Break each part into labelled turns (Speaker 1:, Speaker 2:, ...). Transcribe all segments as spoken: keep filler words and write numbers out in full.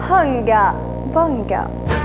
Speaker 1: هونجا بونجا.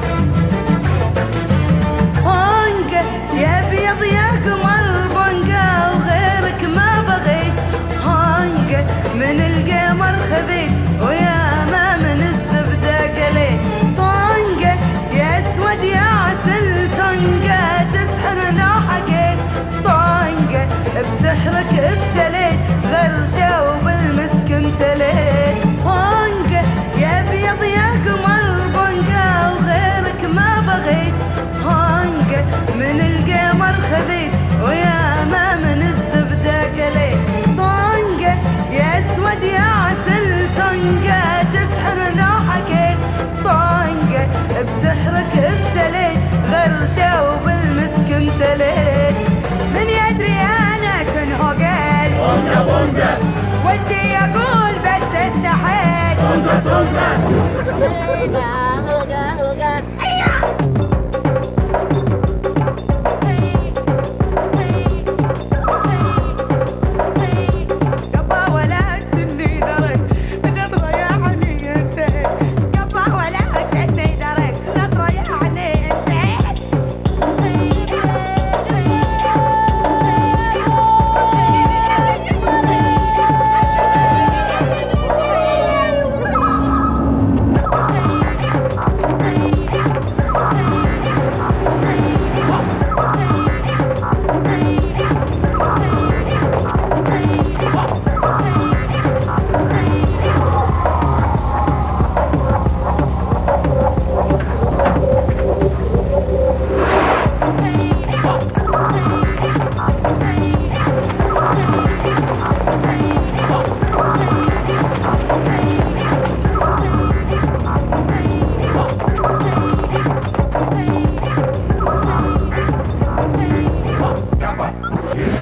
Speaker 2: هونجا يا ابيض يا قمر بونجا وغيرك ما بغيت. هونجا من القمر خذيت ويا ما من الزبدة قليت. طونجا يا اسود يا عسل طونجا تسحر لو حكيت. طونجا بسحرك ابتليت غرشة وبالمسك امتليت. طونجا يا ابيض يا قمر بونجا وغيرك ما بغيت. هونجا من القمر خذيت ويا ما من الزبدة قليت. طونجا يا اسود يا عسل طونجا تسحر لو حكيت. طونجا بسحرك ابتليت غرشة وبالمسك امتليت. من يدري انا شنو قال
Speaker 3: بونجا بونجا
Speaker 2: ودي اقول بس استحيت.
Speaker 3: بونجا بونجا